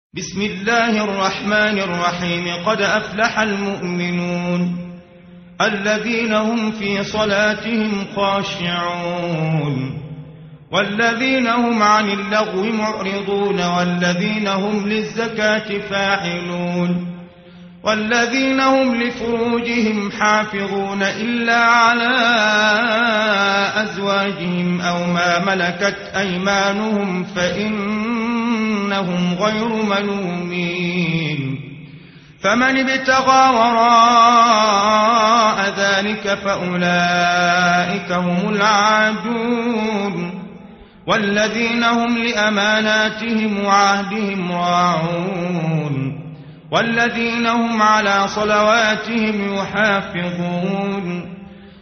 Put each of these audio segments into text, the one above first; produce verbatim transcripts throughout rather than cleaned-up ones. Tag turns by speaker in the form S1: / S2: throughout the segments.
S1: بسم الله الرحمن الرحيم. قد أفلح المؤمنون الذين هم في صلاتهم خاشعون والذين هم عن اللغو معرضون والذين هم للزكاة فاعلون والذين هم لفروجهم حافظون إلا على أزواجهم أو ما ملكت أيمانهم فإنهم غير ملومين. فمن ابتغى وراء ذلك فأولئك هم العادون والذين هم لأماناتهم وعهدهم راعون والذين هم على صلواتهم يحافظون.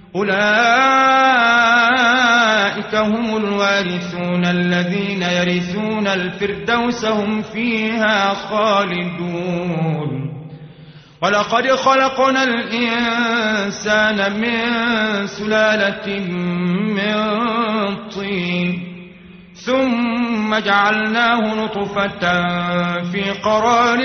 S1: أولئك هم الوارثون الذين يرثون الفردوس هم فيها خالدون. ولقد خلقنا الإنسان من سلالة من طين ثم جعلناه نطفة في قرار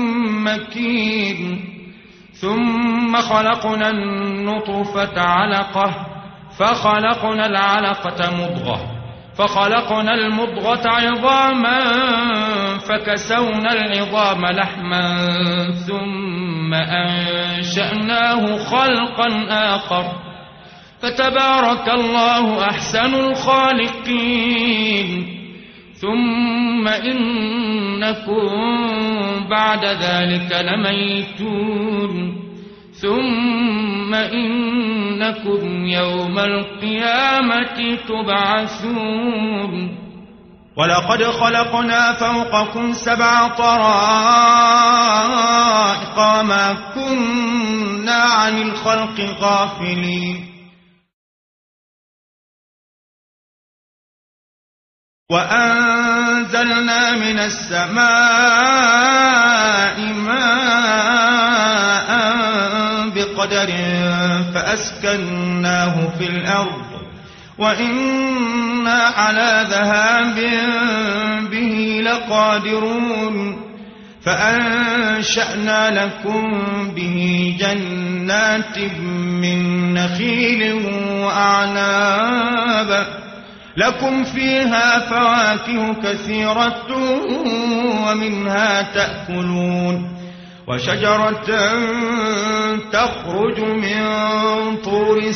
S1: مكين ثم خلقنا النطفة علقة فخلقنا العلقة مضغة فخلقنا المضغة عظاما فكسونا العظام لحما ثم أنشأناه خلقا آخر فتبارك الله أحسن الخالقين. ثم إنكم بعد ذلك لميتون ثم إنكم يوم القيامة تبعثون. ولقد خلقنا فوقكم سبع طرائق وما كنا عن الخلق غافلين. وأنزلنا من السماء ماء بقدر فأسكناه في الأرض وإنا على ذهاب به لقادرون. فأنشأنا لكم به جنات من نخيل وأعناب لكم فيها فواكه كثيرة ومنها تأكلون. وشجرة تخرج من طور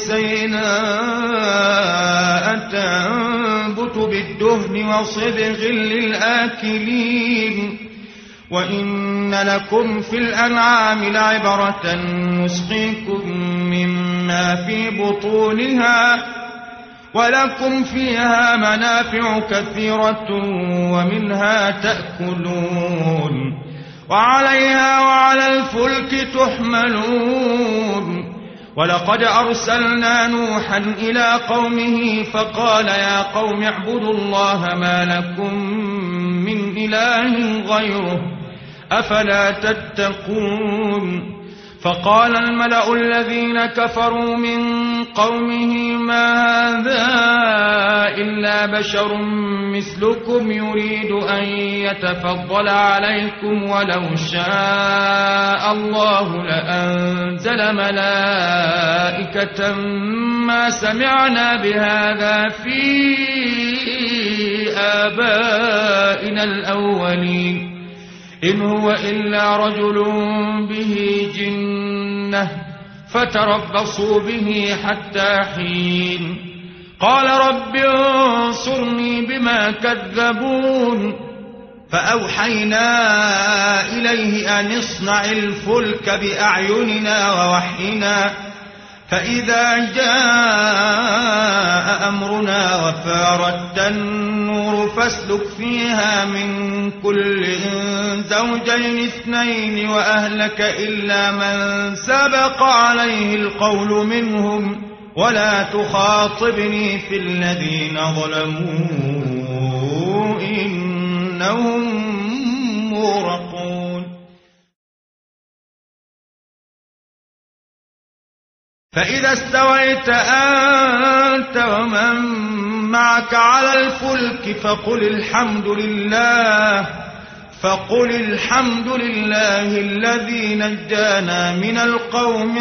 S1: سيناء تنبت بالدهن وصبغ للآكلين. وإن لكم في الأنعام لعبرة نسقيكم مما في بطونها ولكم فيها منافع كثيرة ومنها تأكلون وعليها وعلى الفلك تحملون. ولقد أرسلنا نوحا إلى قومه فقال يا قوم اعبدوا الله ما لكم من إله غيره أفلا تتقون. فقال الملأ الذين كفروا من قومه ما هذا إلا بشر مثلكم يريد أن يتفضل عليكم ولو شاء الله لأنزل ملائكة ما سمعنا بهذا في آبائنا الأولين إن هو إلا رجل به جنة فتربصوا به حتى حين. قال رب انصرني بما كذبون. فأوحينا إليه أن اصنع الفلك بأعيننا ووحينا فإذا جاء أمرنا وفارت النور فاسلك فيها من كل زوجين اثنين وأهلك إلا من سبق عليه القول منهم ولا تخاطبني في الذين ظلموا إنهم مغرقون. فإذا استويت أنت ومن معك على الفلك فقل الحمد لله فقل الحمد لله الذي نجانا من القوم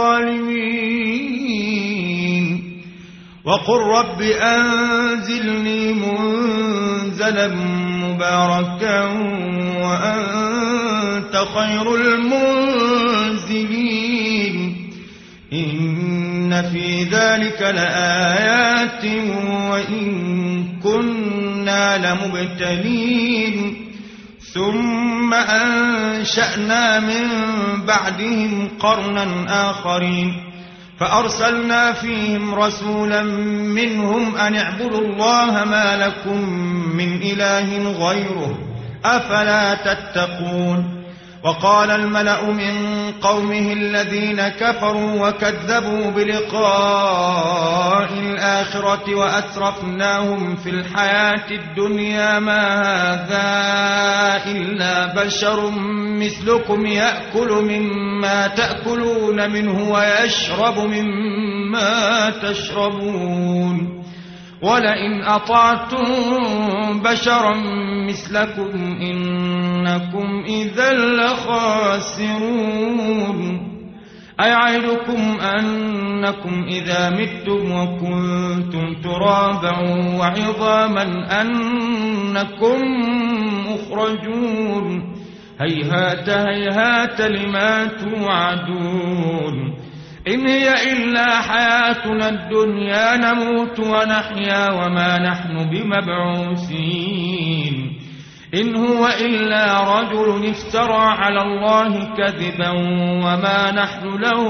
S1: الظالمين وقل رب أنزلني منزلا مباركا وأنت خير المنزلين إن في ذلك لآيات وإن كنا لمبتلين ثم أنشأنا من بعدهم قرنا آخرين فأرسلنا فيهم رسولا منهم أن اعبدوا الله ما لكم من إله غيره أفلا تتقون وقال الملأ من قومه الذين كفروا وكذبوا بلقاء الآخرة وأترفناهم في الحياة الدنيا ما هذا إلا بشر مثلكم يأكل مما تأكلون منه ويشرب مما تشربون ولئن أطعتم بشرا مثلكم إنكم إذا لخاسرون أيعدكم أنكم إذا متم وكنتم ترابا وعظاما أنكم مخرجون هيهات هيهات لما توعدون إن هي إلا حياتنا الدنيا نموت ونحيا وما نحن بمبعوثين إن هو إلا رجل افترى على الله كذبا وما نحن له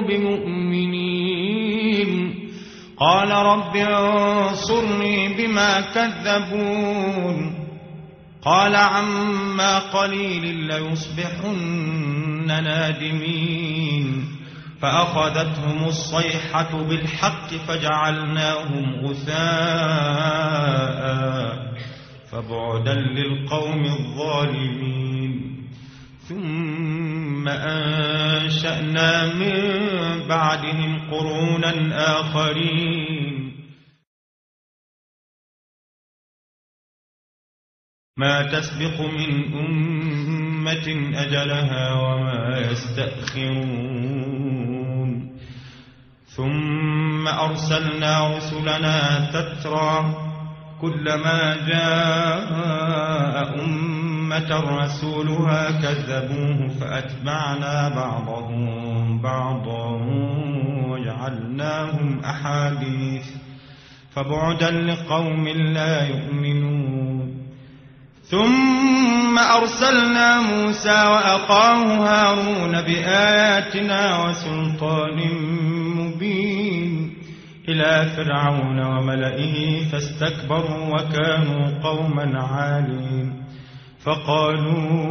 S1: بمؤمنين قال رب انصرني بما كذبون قال عما قليل ليصبحن نادمين فأخذتهم الصيحة بالحق فجعلناهم غثاء فبعدا للقوم الظالمين ثم أنشأنا من بعدهم قرونا آخرين ما تسبق من أمة أجلها وما يستأخرون ثم أرسلنا رسلنا تترى كلما جاء أمة رسولها كذبوه فأتبعنا بعضهم بعضا وجعلناهم أحاديث فبعدا لقوم لا يؤمنون ثم أرسلنا موسى وأخاه هارون بآياتنا وسلطان مبين إلى فرعون وملئه فاستكبروا وكانوا قوما عالين فقالوا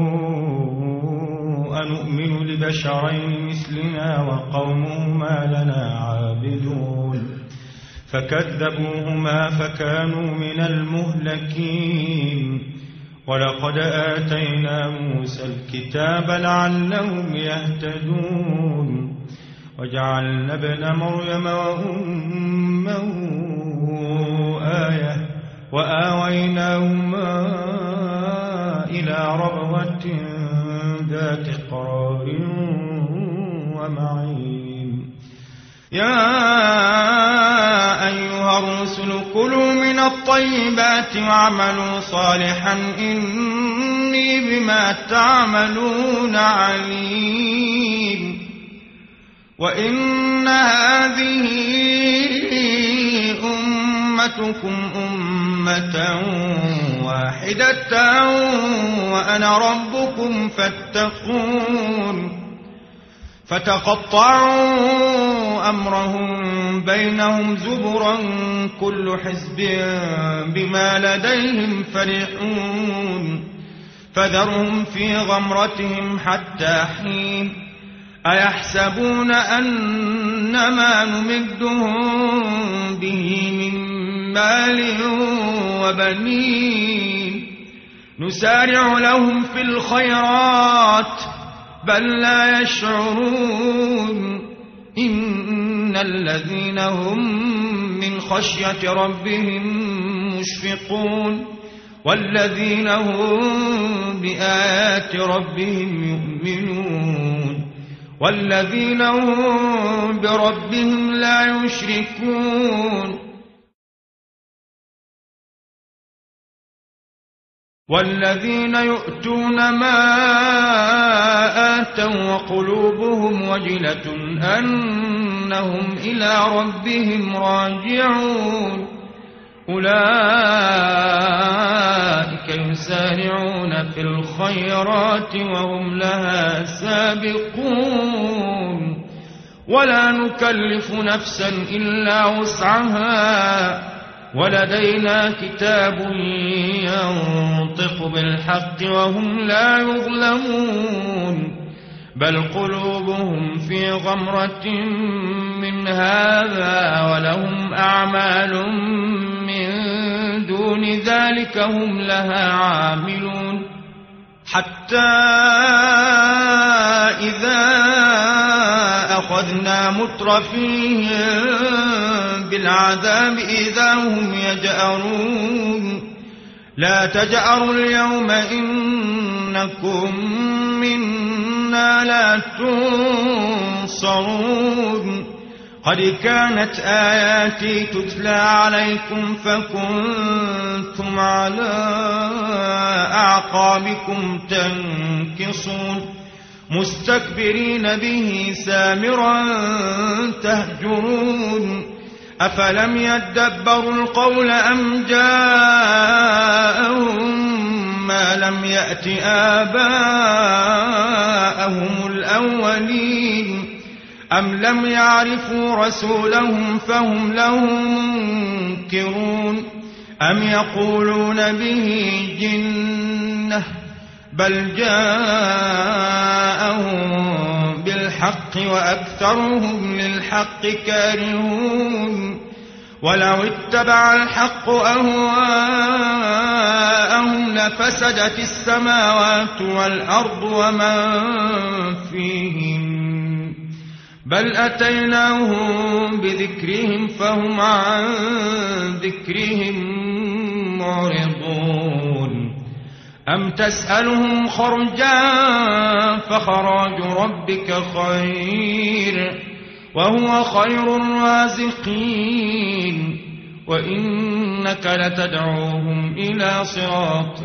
S1: أنؤمن لبشرين مثلنا وقومهما لنا عابدون فكذبوهما فكانوا من المهلكين ولقد آتينا موسى الكتاب لعلهم يهتدون وجعلنا ابن مريم وأمه آية وآويناهما إلى ربوة ذات قرار ومعين يا أيها الرسل كلوا من الطيبات واعملوا صالحا إني بما تعملون عليم وإن هذه أمتكم أمة واحدة وأنا ربكم فاتقون فتقطعوا أمرهم بينهم زبرا كل حزب بما لديهم فرحون فذرهم في غمرتهم حتى حين أيحسبون أنما نمدهم به من مال وبنين نسارع لهم في الخيرات بل لا يشعرون إن الذين هم من خشية ربهم مشفقون والذين هم بآيات ربهم يؤمنون والذين هم بربهم لا يشركون والذين يؤتون ما آتوا وقلوبهم وجلة أنهم إلى ربهم راجعون أولئك يسارعون في الخيرات وهم لها سابقون ولا نكلف نفسا إلا وسعها ولدينا كتاب ينطق بالحق وهم لا يظلمون بل قلوبهم في غمرة من هذا ولهم أعمال من دون ذلك هم لها عاملون حتى إذا أخذنا مترفيهم بالعذاب إذا هم يجأرون لا تجأروا اليوم إنكم منا لا تنصرون قد كانت آياتي تتلى عليكم فكنتم على أعقابكم تنكصون مستكبرين به سامرا تهجرون أفلم يدبروا القول أم جاءهم ما لم يأت آباءهم الأولين أم لم يعرفوا رسولهم فهم له منكرون أم يقولون به جنة بل جاءهم بالحق وأكثرهم للحق كارهون ولو اتبع الحق أهواءهم لفسدت السماوات والأرض ومن فيهن بل أتيناهم بذكرهم فهم عن ذكرهم معرضون أم تسألهم خرجا فخراج ربك خير وهو خير الرازقين وإنك لتدعوهم إلى صراط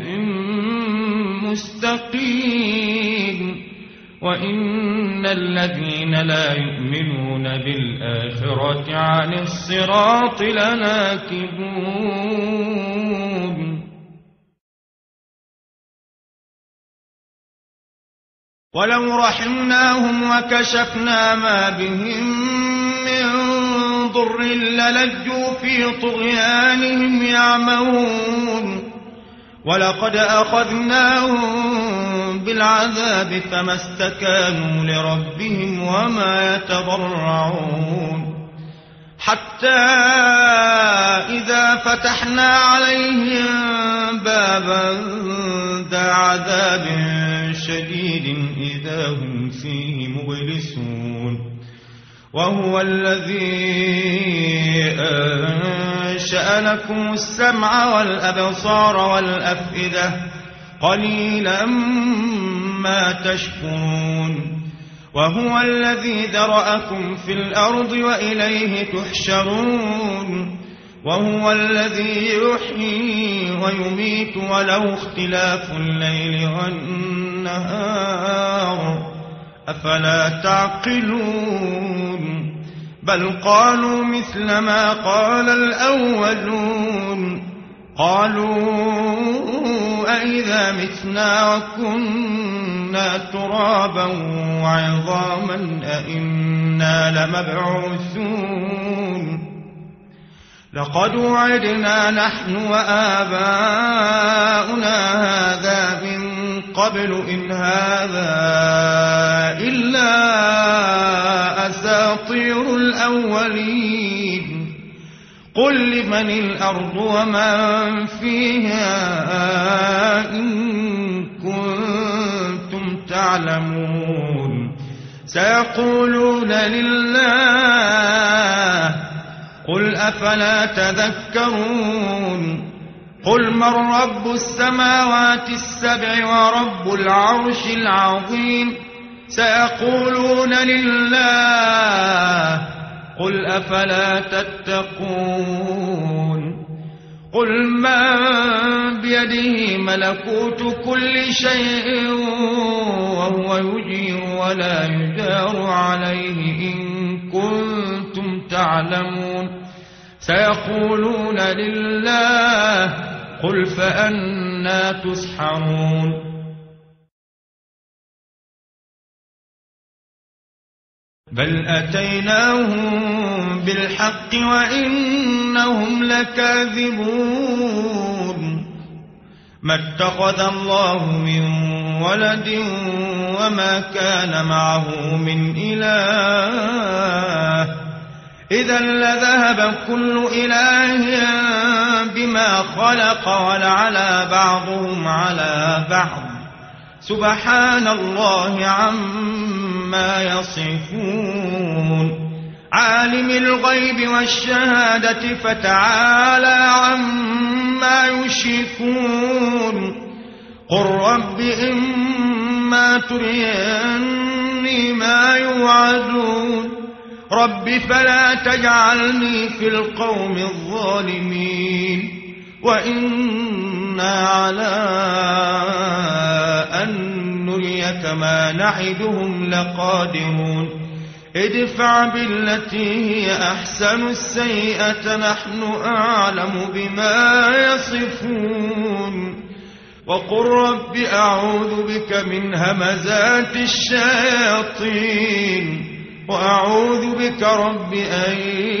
S1: مستقيم وإن الذين لا يؤمنون بالآخرة عن الصراط لناكبون ولو رحمناهم وكشفنا ما بهم من ضر للجوا في طغيانهم يعمهون ولقد أخذناهم بالعذاب فما استكانوا لربهم وما يتضرعون حتى إذا فتحنا عليهم بابا ذا عذاب شديد إذا هم فيه مبلسون وهو الذي أنشأ لكم السمع والأبصار والأفئدة قليلا ما تشكرون وهو الذي ذرأكم في الأرض وإليه تحشرون وهو الذي يحيي ويميت وله اختلاف الليل والنهار أفلا تعقلون بل قالوا مثل ما قال الأولون قالوا أئذا متنا وكنا ترابا وعظاما أئنا لمبعوثون لقد وعدنا نحن وآباؤنا هذا من قبل إن هذا إلا أساطير الأولين قل لمن الأرض ومن فيها إن كنتم تعلمون سيقولون لله قل أفلا تذكرون قل من رب السماوات السبع ورب العرش العظيم سيقولون لله قل أفلا تتقون قل من بيده ملكوت كل شيء وهو يجير ولا يجار عليه إن كنتم تعلمون سيقولون لله قل فأنى تسحرون بل أتيناهم بالحق وإنهم لكاذبون ما اتخذ الله من ولد وما كان معه من إله إذا لذهب كل إله بما خلق ولعلى بعضهم على بعض سبحان الله عما يصفون عالم الغيب والشهادة فتعالى عما يشركون قل رب إما تريني ما يوعدون رب فلا تجعلني في القوم الظالمين وإنا على أن نريك ما نعدهم لقادرون ادفع بالتي هي أحسن السيئة نحن أعلم بما يصفون وقل رب أعوذ بك من همزات الشياطين وأعوذ بك رب أن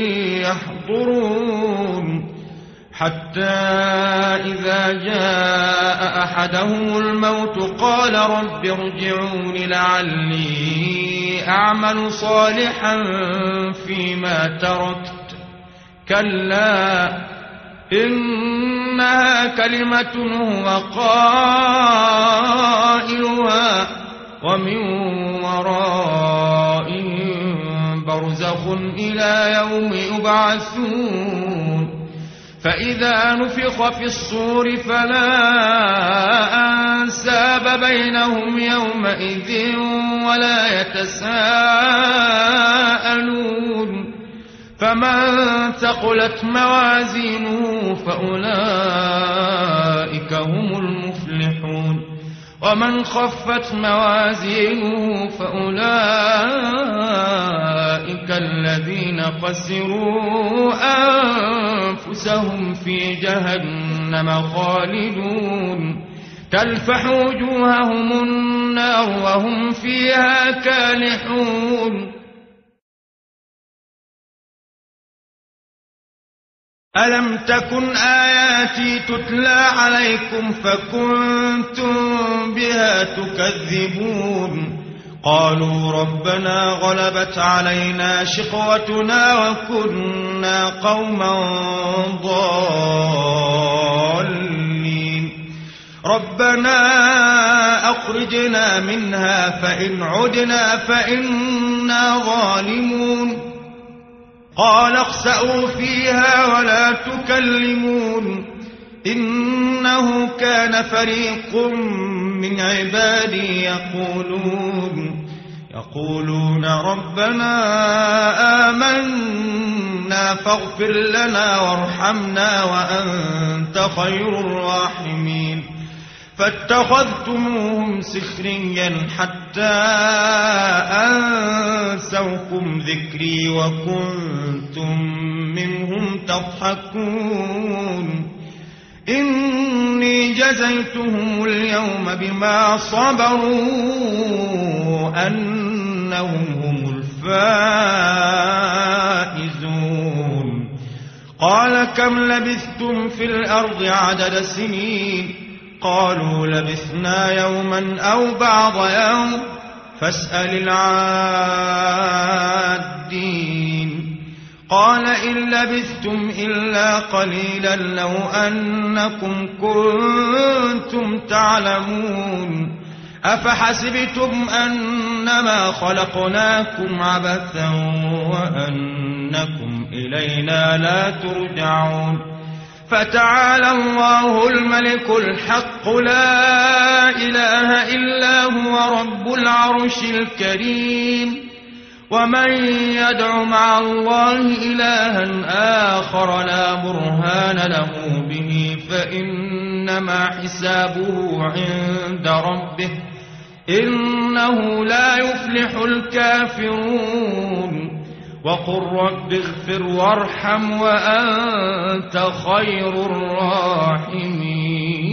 S1: يحضرون حتى إذا جاء أحدهم الموت قال رب ارجعون لعلي أعمل صالحا فيما تركت كلا إنها كلمة هو قائلها ومن ورائهم برزخ إلى يوم يبعثون فإذا نفخ في الصور فلا أنساب بينهم يومئذ ولا يتساءلون فمن ثقلت موازينه فأولئك هم المفلحون ومن خفت موازينه فأولئك الذين خسروا أنفسهم في جهنم خالدون تلفح وجوههم النار وهم فيها كالحون ألم تكن آياتي تتلى عليكم فكنتم بها تكذبون قالوا ربنا غلبت علينا شقوتنا وكنا قوما ضالين ربنا أخرجنا منها فإن عدنا فإنا ظالمون قال اخسئوا فيها ولا تكلمون إنه كان فريق من عبادي يقولون يقولون ربنا آمنا فاغفر لنا وارحمنا وأنت خير الراحمين فاتخذتموهم سخريا حتى أنسوكم ذكري وكنتم منهم تضحكون إني جزيتهم اليوم بما صبروا أنهم هم الفائزون قال كم لبثتم في الأرض عدد سنين قالوا لبثنا يوما أو بعض يوم فاسأل العادين قال إن لبثتم إلا قليلا لو أنكم كنتم تعلمون أفحسبتم أنما خلقناكم عبثا وأنكم إلينا لا ترجعون فتعالى الله الملك الحق لا إله إلا هو رب العرش الكريم. ومن يدع مع الله إلها آخر لا برهان له به فإنما حسابه عند ربه إنه لا يفلح الكافرون. وقل رب اغفر وارحم وأنت خير الراحمين.